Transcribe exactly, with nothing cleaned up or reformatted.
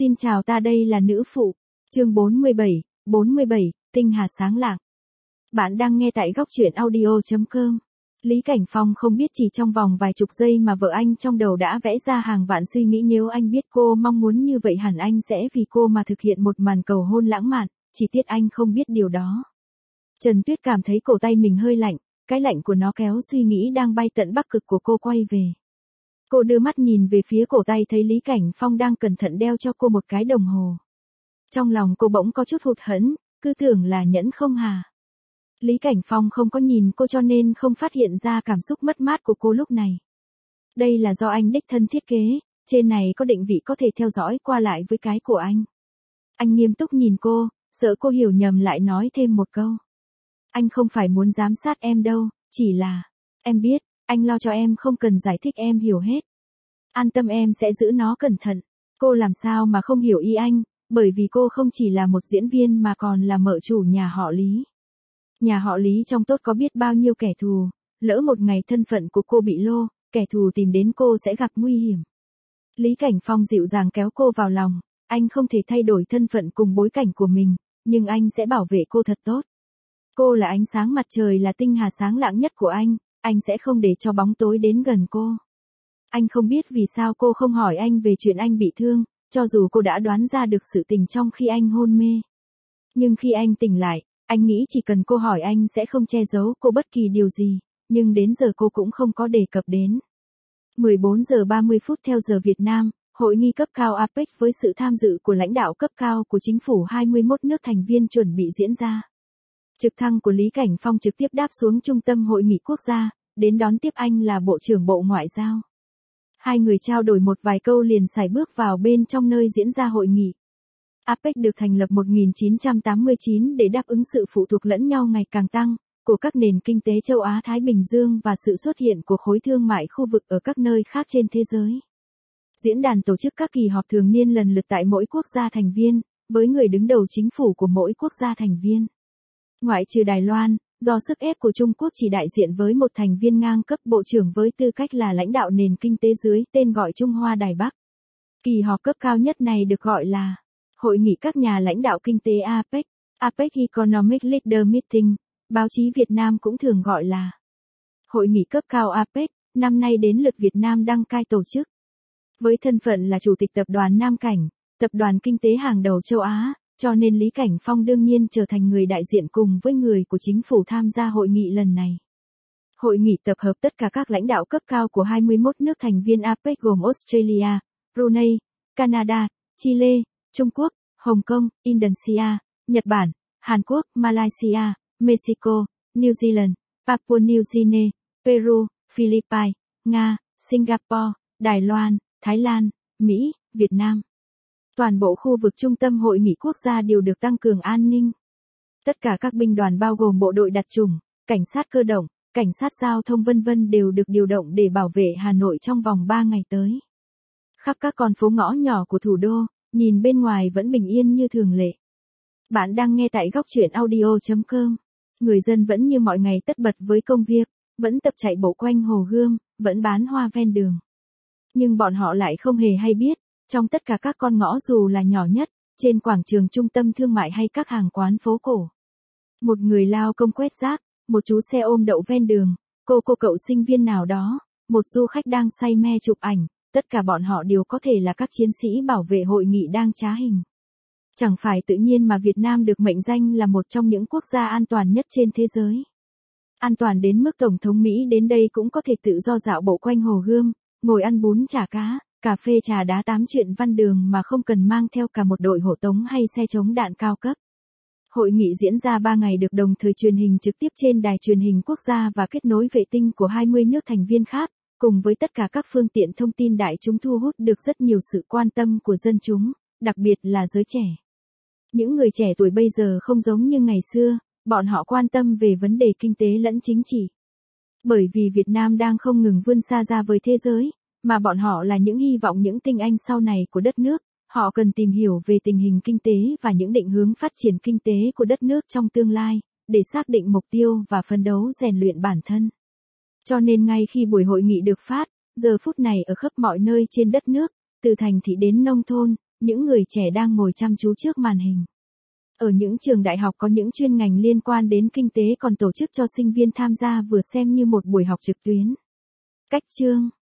Xin chào, ta đây là nữ phụ. Chương bốn mươi bảy, bốn mươi bảy, tinh hà sáng lạng. Bạn đang nghe tại góc truyện audio chấm com. Lý Cảnh Phong không biết chỉ trong vòng vài chục giây mà vợ anh trong đầu đã vẽ ra hàng vạn suy nghĩ, nếu anh biết cô mong muốn như vậy hẳn anh sẽ vì cô mà thực hiện một màn cầu hôn lãng mạn, chỉ tiếc anh không biết điều đó. Trần Tuyết cảm thấy cổ tay mình hơi lạnh, cái lạnh của nó kéo suy nghĩ đang bay tận Bắc Cực của cô quay về. Cô đưa mắt nhìn về phía cổ tay, thấy Lý Cảnh Phong đang cẩn thận đeo cho cô một cái đồng hồ. Trong lòng cô bỗng có chút hụt hẫng, cứ tưởng là nhẫn không hà. Lý Cảnh Phong không có nhìn cô cho nên không phát hiện ra cảm xúc mất mát của cô lúc này. Đây là do anh đích thân thiết kế, trên này có định vị có thể theo dõi qua lại với cái của anh. Anh nghiêm túc nhìn cô, sợ cô hiểu nhầm lại nói thêm một câu. Anh không phải muốn giám sát em đâu, chỉ là, em biết, anh lo cho em không cần giải thích, em hiểu hết. An tâm, em sẽ giữ nó cẩn thận. Cô làm sao mà không hiểu ý anh, bởi vì cô không chỉ là một diễn viên mà còn là mợ chủ nhà họ Lý. Nhà họ Lý trong tốt có biết bao nhiêu kẻ thù, lỡ một ngày thân phận của cô bị lô, kẻ thù tìm đến cô sẽ gặp nguy hiểm. Lý Cảnh Phong dịu dàng kéo cô vào lòng, anh không thể thay đổi thân phận cùng bối cảnh của mình, nhưng anh sẽ bảo vệ cô thật tốt. Cô là ánh sáng mặt trời, là tinh hà sáng lạng nhất của anh, anh sẽ không để cho bóng tối đến gần cô. Anh không biết vì sao cô không hỏi anh về chuyện anh bị thương, cho dù cô đã đoán ra được sự tình trong khi anh hôn mê. Nhưng khi anh tỉnh lại, anh nghĩ chỉ cần cô hỏi anh sẽ không che giấu cô bất kỳ điều gì, nhưng đến giờ cô cũng không có đề cập đến. mười bốn giờ ba mươi phút theo giờ Việt Nam, hội nghị cấp cao a pếch với sự tham dự của lãnh đạo cấp cao của chính phủ hai mươi mốt nước thành viên chuẩn bị diễn ra. Trực thăng của Lý Cảnh Phong trực tiếp đáp xuống trung tâm hội nghị quốc gia, đến đón tiếp anh là Bộ trưởng Bộ Ngoại giao. Hai người trao đổi một vài câu liền sải bước vào bên trong nơi diễn ra hội nghị. a pếch được thành lập một nghìn chín trăm tám mươi chín để đáp ứng sự phụ thuộc lẫn nhau ngày càng tăng của các nền kinh tế châu Á-Thái Bình Dương và sự xuất hiện của khối thương mại khu vực ở các nơi khác trên thế giới. Diễn đàn tổ chức các kỳ họp thường niên lần lượt tại mỗi quốc gia thành viên, với người đứng đầu chính phủ của mỗi quốc gia thành viên. Ngoại trừ Đài Loan, do sức ép của Trung Quốc chỉ đại diện với một thành viên ngang cấp bộ trưởng với tư cách là lãnh đạo nền kinh tế dưới tên gọi Trung Hoa Đài Bắc. Kỳ họp cấp cao nhất này được gọi là Hội nghị các nhà lãnh đạo kinh tế a pếch, a pếch Economic Leader Meeting, báo chí Việt Nam cũng thường gọi là Hội nghị cấp cao a pếch, năm nay đến lượt Việt Nam đăng cai tổ chức. Với thân phận là Chủ tịch Tập đoàn Nam Cảnh, tập đoàn kinh tế hàng đầu châu Á, cho nên Lý Cảnh Phong đương nhiên trở thành người đại diện cùng với người của chính phủ tham gia hội nghị lần này. Hội nghị tập hợp tất cả các lãnh đạo cấp cao của hai mươi mốt nước thành viên a pếch gồm Australia, Brunei, Canada, Chile, Trung Quốc, Hồng Kông, Indonesia, Nhật Bản, Hàn Quốc, Malaysia, Mexico, New Zealand, Papua New Guinea, Peru, Philippines, Nga, Singapore, Đài Loan, Thái Lan, Mỹ, Việt Nam. Toàn bộ khu vực trung tâm hội nghị quốc gia đều được tăng cường an ninh. Tất cả các binh đoàn bao gồm bộ đội đặc chủng, cảnh sát cơ động, cảnh sát giao thông vân vân đều được điều động để bảo vệ Hà Nội trong vòng ba ngày tới. Khắp các con phố ngõ nhỏ của thủ đô, nhìn bên ngoài vẫn bình yên như thường lệ. Bạn đang nghe tại góc truyện audio chấm com. Người dân vẫn như mọi ngày tất bật với công việc, vẫn tập chạy bộ quanh Hồ Gươm, vẫn bán hoa ven đường. Nhưng bọn họ lại không hề hay biết, trong tất cả các con ngõ dù là nhỏ nhất, trên quảng trường trung tâm thương mại hay các hàng quán phố cổ, một người lao công quét rác, một chú xe ôm đậu ven đường, cô cô cậu sinh viên nào đó, một du khách đang say mê chụp ảnh, tất cả bọn họ đều có thể là các chiến sĩ bảo vệ hội nghị đang trá hình. Chẳng phải tự nhiên mà Việt Nam được mệnh danh là một trong những quốc gia an toàn nhất trên thế giới. An toàn đến mức Tổng thống Mỹ đến đây cũng có thể tự do dạo bộ quanh Hồ Gươm, ngồi ăn bún chả cá, cà phê trà đá tám chuyện văn đường mà không cần mang theo cả một đội hộ tống hay xe chống đạn cao cấp. Hội nghị diễn ra ba ngày được đồng thời truyền hình trực tiếp trên đài truyền hình quốc gia và kết nối vệ tinh của hai mươi nước thành viên khác, cùng với tất cả các phương tiện thông tin đại chúng, thu hút được rất nhiều sự quan tâm của dân chúng, đặc biệt là giới trẻ. Những người trẻ tuổi bây giờ không giống như ngày xưa, bọn họ quan tâm về vấn đề kinh tế lẫn chính trị. Bởi vì Việt Nam đang không ngừng vươn xa ra với thế giới, mà bọn họ là những hy vọng, những tinh anh sau này của đất nước, họ cần tìm hiểu về tình hình kinh tế và những định hướng phát triển kinh tế của đất nước trong tương lai, để xác định mục tiêu và phấn đấu rèn luyện bản thân. Cho nên ngay khi buổi hội nghị được phát, giờ phút này ở khắp mọi nơi trên đất nước, từ thành thị đến nông thôn, những người trẻ đang ngồi chăm chú trước màn hình. Ở những trường đại học có những chuyên ngành liên quan đến kinh tế còn tổ chức cho sinh viên tham gia vừa xem như một buổi học trực tuyến. Cách chương